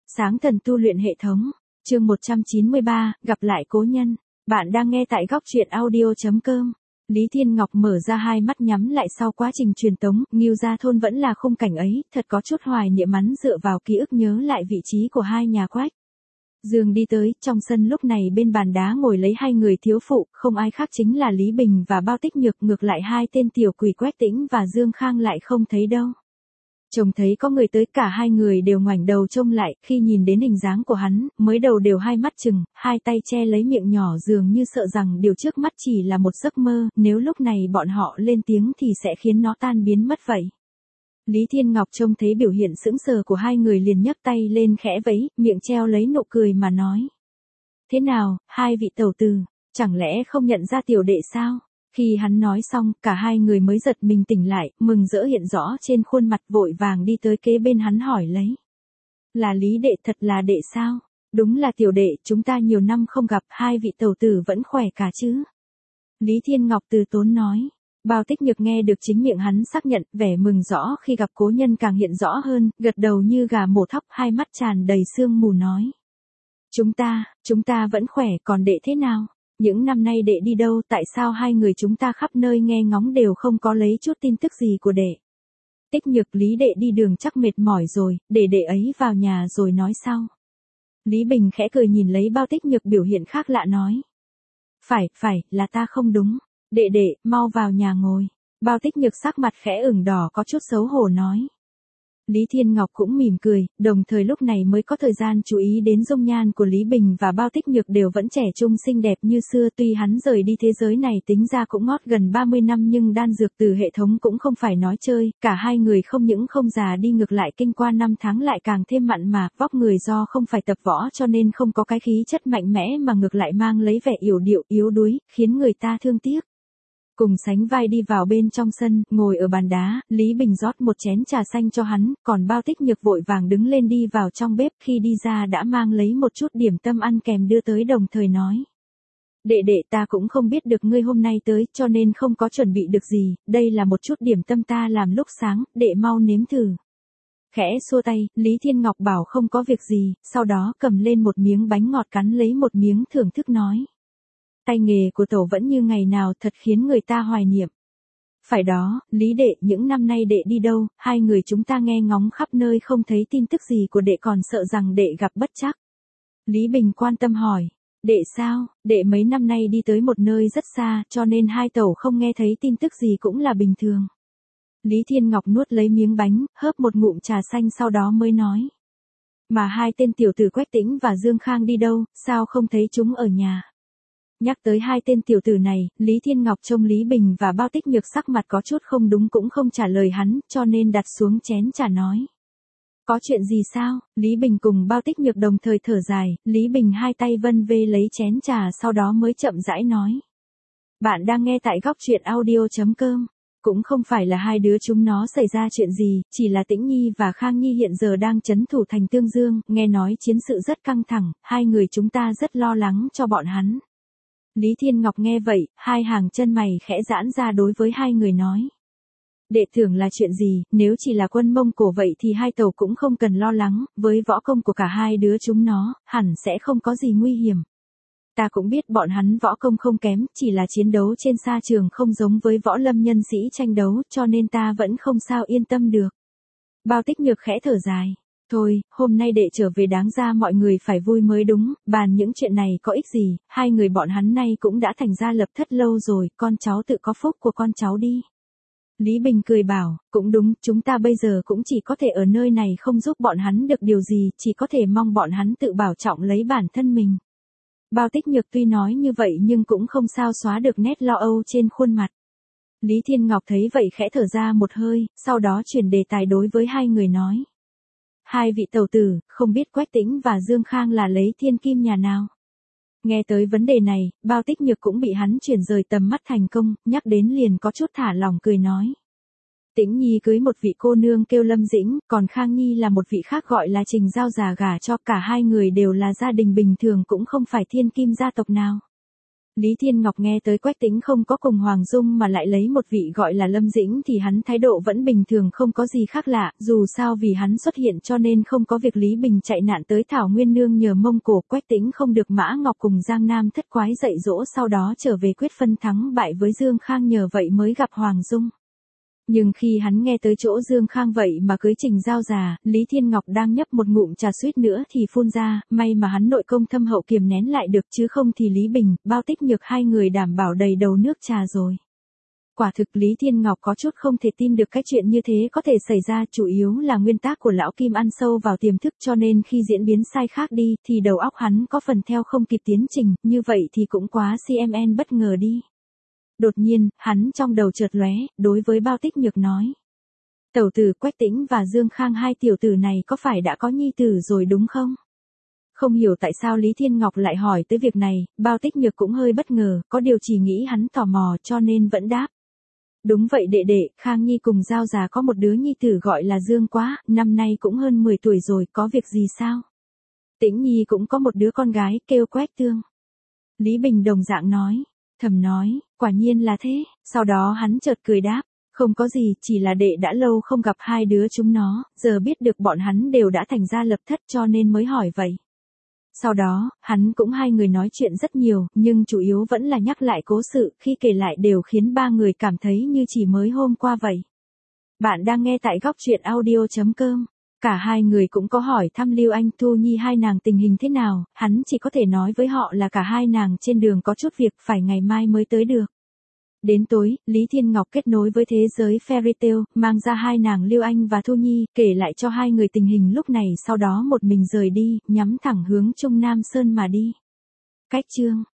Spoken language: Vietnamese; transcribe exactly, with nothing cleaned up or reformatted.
Sáng thần tu luyện hệ thống, chương một trăm chín mươi ba, gặp lại cố nhân. Bạn đang nghe tại góc truyện audio.com. Lý Thiên Ngọc mở ra hai mắt nhắm lại sau quá trình truyền tống, Ngưu Gia Thôn vẫn là khung cảnh ấy, thật có chút hoài niệm mắn dựa vào ký ức nhớ lại vị trí của hai nhà Quách. Dương đi tới, trong sân lúc này bên bàn đá ngồi lấy hai người thiếu phụ, không ai khác chính là Lý Bình và Bao Tích Nhược, ngược lại hai tên tiểu quỷ Quách Tĩnh và Dương Khang lại không thấy đâu. Trông thấy có người tới, cả hai người đều ngoảnh đầu trông lại, khi nhìn đến hình dáng của hắn, mới đầu đều hai mắt chừng, hai tay che lấy miệng nhỏ dường như sợ rằng điều trước mắt chỉ là một giấc mơ, nếu lúc này bọn họ lên tiếng thì sẽ khiến nó tan biến mất vậy. Lý Thiên Ngọc trông thấy biểu hiện sững sờ của hai người liền nhấc tay lên khẽ vẫy, miệng treo lấy nụ cười mà nói. Thế nào, hai vị tẩu tử, chẳng lẽ không nhận ra tiểu đệ sao? Khi hắn nói xong, cả hai người mới giật mình tỉnh lại, mừng rỡ hiện rõ trên khuôn mặt, vội vàng đi tới kế bên hắn hỏi lấy. Là Lý đệ, thật là đệ sao? Đúng là tiểu đệ, chúng ta nhiều năm không gặp, hai vị tẩu tử vẫn khỏe cả chứ? Lý Thiên Ngọc từ tốn nói. Bao Tích Nhược nghe được chính miệng hắn xác nhận, vẻ mừng rõ khi gặp cố nhân càng hiện rõ hơn, gật đầu như gà mổ thóc, hai mắt tràn đầy sương mù nói. Chúng ta, chúng ta vẫn khỏe, còn đệ thế nào? Những năm nay đệ đi đâu, tại sao hai người chúng ta khắp nơi nghe ngóng đều không có lấy chút tin tức gì của đệ? Tích Nhược, Lý đệ đi đường chắc mệt mỏi rồi, để đệ ấy vào nhà rồi nói sau. Lý Bình khẽ cười nhìn lấy Bao Tích Nhược biểu hiện khác lạ nói. Phải, phải, là ta không đúng. Đệ đệ, mau vào nhà ngồi. Bao Tích Nhược sắc mặt khẽ ửng đỏ có chút xấu hổ nói. Lý Thiên Ngọc cũng mỉm cười, đồng thời lúc này mới có thời gian chú ý đến dung nhan của Lý Bình và Bao Tích Nhược đều vẫn trẻ trung xinh đẹp như xưa, tuy hắn rời đi thế giới này tính ra cũng ngót gần ba mươi năm nhưng đan dược từ hệ thống cũng không phải nói chơi, cả hai người không những không già đi ngược lại kinh qua năm tháng lại càng thêm mặn mà, vóc người do không phải tập võ cho nên không có cái khí chất mạnh mẽ mà ngược lại mang lấy vẻ yểu điệu yếu đuối, khiến người ta thương tiếc. Cùng sánh vai đi vào bên trong sân, ngồi ở bàn đá, Lý Bình rót một chén trà xanh cho hắn, còn Bao Tích Nhược vội vàng đứng lên đi vào trong bếp, khi đi ra đã mang lấy một chút điểm tâm ăn kèm đưa tới đồng thời nói. Đệ đệ, ta cũng không biết được ngươi hôm nay tới, cho nên không có chuẩn bị được gì, đây là một chút điểm tâm ta làm lúc sáng, đệ mau nếm thử. Khẽ xua tay, Lý Thiên Ngọc bảo không có việc gì, sau đó cầm lên một miếng bánh ngọt cắn lấy một miếng thưởng thức nói. Tay nghề của tổ vẫn như ngày nào, thật khiến người ta hoài niệm. Phải đó, Lý đệ, những năm nay đệ đi đâu, hai người chúng ta nghe ngóng khắp nơi không thấy tin tức gì của đệ, còn sợ rằng đệ gặp bất trắc. Lý Bình quan tâm hỏi, đệ sao, đệ mấy năm nay đi tới một nơi rất xa, cho nên hai tẩu không nghe thấy tin tức gì cũng là bình thường. Lý Thiên Ngọc nuốt lấy miếng bánh, hớp một ngụm trà xanh sau đó mới nói. Mà hai tên tiểu tử Quách Tĩnh và Dương Khang đi đâu, sao không thấy chúng ở nhà? Nhắc tới hai tên tiểu tử này, Lý Thiên Ngọc trông Lý Bình và Bao Tích Nhược sắc mặt có chút không đúng cũng không trả lời hắn, cho nên đặt xuống chén trà nói. Có chuyện gì sao? Lý Bình cùng Bao Tích Nhược đồng thời thở dài, Lý Bình hai tay vân vê lấy chén trà sau đó mới chậm rãi nói. Bạn đang nghe tại góc truyện audio.com. Cũng không phải là hai đứa chúng nó xảy ra chuyện gì, chỉ là Tĩnh Nhi và Khang Nhi hiện giờ đang trấn thủ thành Tương Dương, nghe nói chiến sự rất căng thẳng, hai người chúng ta rất lo lắng cho bọn hắn. Lý Thiên Ngọc nghe vậy, hai hàng chân mày khẽ giãn ra đối với hai người nói. Đệ tưởng là chuyện gì, nếu chỉ là quân Mông Cổ vậy thì hai tàu cũng không cần lo lắng, với võ công của cả hai đứa chúng nó, hẳn sẽ không có gì nguy hiểm. Ta cũng biết bọn hắn võ công không kém, chỉ là chiến đấu trên sa trường không giống với võ lâm nhân sĩ tranh đấu, cho nên ta vẫn không sao yên tâm được. Bao Tích Nhược khẽ thở dài. Thôi, hôm nay đệ trở về đáng ra mọi người phải vui mới đúng, bàn những chuyện này có ích gì, hai người bọn hắn nay cũng đã thành gia lập thất lâu rồi, con cháu tự có phúc của con cháu đi. Lý Bình cười bảo, cũng đúng, chúng ta bây giờ cũng chỉ có thể ở nơi này không giúp bọn hắn được điều gì, chỉ có thể mong bọn hắn tự bảo trọng lấy bản thân mình. Bao Tích Nhược tuy nói như vậy nhưng cũng không sao xóa được nét lo âu trên khuôn mặt. Lý Thiên Ngọc thấy vậy khẽ thở ra một hơi, sau đó chuyển đề tài đối với hai người nói. Hai vị tẩu tử, không biết Quách Tĩnh và Dương Khang là lấy thiên kim nhà nào? Nghe tới vấn đề này, Bao Tích Nhược cũng bị hắn chuyển rời tầm mắt thành công, nhắc đến liền có chút thả lỏng cười nói. Tĩnh Nhi cưới một vị cô nương kêu Lâm Dĩnh, còn Khang Nhi là một vị khác gọi là Trình Giao già gả cho, cả hai người đều là gia đình bình thường cũng không phải thiên kim gia tộc nào. Lý Thiên Ngọc nghe tới Quách Tĩnh không có cùng Hoàng Dung mà lại lấy một vị gọi là Lâm Dĩnh thì hắn thái độ vẫn bình thường không có gì khác lạ, dù sao vì hắn xuất hiện cho nên không có việc Lý Bình chạy nạn tới Thảo Nguyên Nương nhờ Mông Cổ. Quách Tĩnh không được Mã Ngọc cùng Giang Nam thất quái dạy dỗ, sau đó trở về quyết phân thắng bại với Dương Khang, nhờ vậy mới gặp Hoàng Dung. Nhưng khi hắn nghe tới chỗ Dương Khang vậy mà cưới Trình Giao già, Lý Thiên Ngọc đang nhấp một ngụm trà suýt nữa thì phun ra, may mà hắn nội công thâm hậu kiềm nén lại được, chứ không thì Lý Bình, Bao Tích Nhược hai người đảm bảo đầy đầu nước trà rồi. Quả thực Lý Thiên Ngọc có chút không thể tin được cái chuyện như thế có thể xảy ra, chủ yếu là nguyên tác của lão Kim ăn sâu vào tiềm thức, cho nên khi diễn biến sai khác đi thì đầu óc hắn có phần theo không kịp tiến trình, như vậy thì cũng quá xê em en bất ngờ đi. Đột nhiên, hắn trong đầu chợt lóe, đối với Bao Tích Nhược nói. Tẩu tử, Quách Tĩnh và Dương Khang hai tiểu tử này có phải đã có nhi tử rồi đúng không? Không hiểu tại sao Lý Thiên Ngọc lại hỏi tới việc này, Bao Tích Nhược cũng hơi bất ngờ, có điều chỉ nghĩ hắn tò mò cho nên vẫn đáp. Đúng vậy đệ đệ, Khang Nhi cùng Giao già có một đứa nhi tử gọi là Dương Quá, năm nay cũng hơn mười tuổi rồi, có việc gì sao? Tĩnh Nhi cũng có một đứa con gái kêu Quách Tương. Lý Bình đồng dạng nói. Thầm nói, quả nhiên là thế, sau đó hắn chợt cười đáp, không có gì, chỉ là đệ đã lâu không gặp hai đứa chúng nó, giờ biết được bọn hắn đều đã thành gia lập thất cho nên mới hỏi vậy. Sau đó, hắn cũng hai người nói chuyện rất nhiều, nhưng chủ yếu vẫn là nhắc lại cố sự, khi kể lại đều khiến ba người cảm thấy như chỉ mới hôm qua vậy. Bạn đang nghe tại góc truyện audio chấm com. Cả hai người cũng có hỏi thăm Lưu Anh Thu Nhi hai nàng tình hình thế nào, hắn chỉ có thể nói với họ là cả hai nàng trên đường có chút việc phải ngày mai mới tới được. Đến tối, Lý Thiên Ngọc kết nối với thế giới fairy tale, mang ra hai nàng Lưu Anh và Thu Nhi, kể lại cho hai người tình hình lúc này, sau đó một mình rời đi, nhắm thẳng hướng Trung Nam Sơn mà đi. Cách chương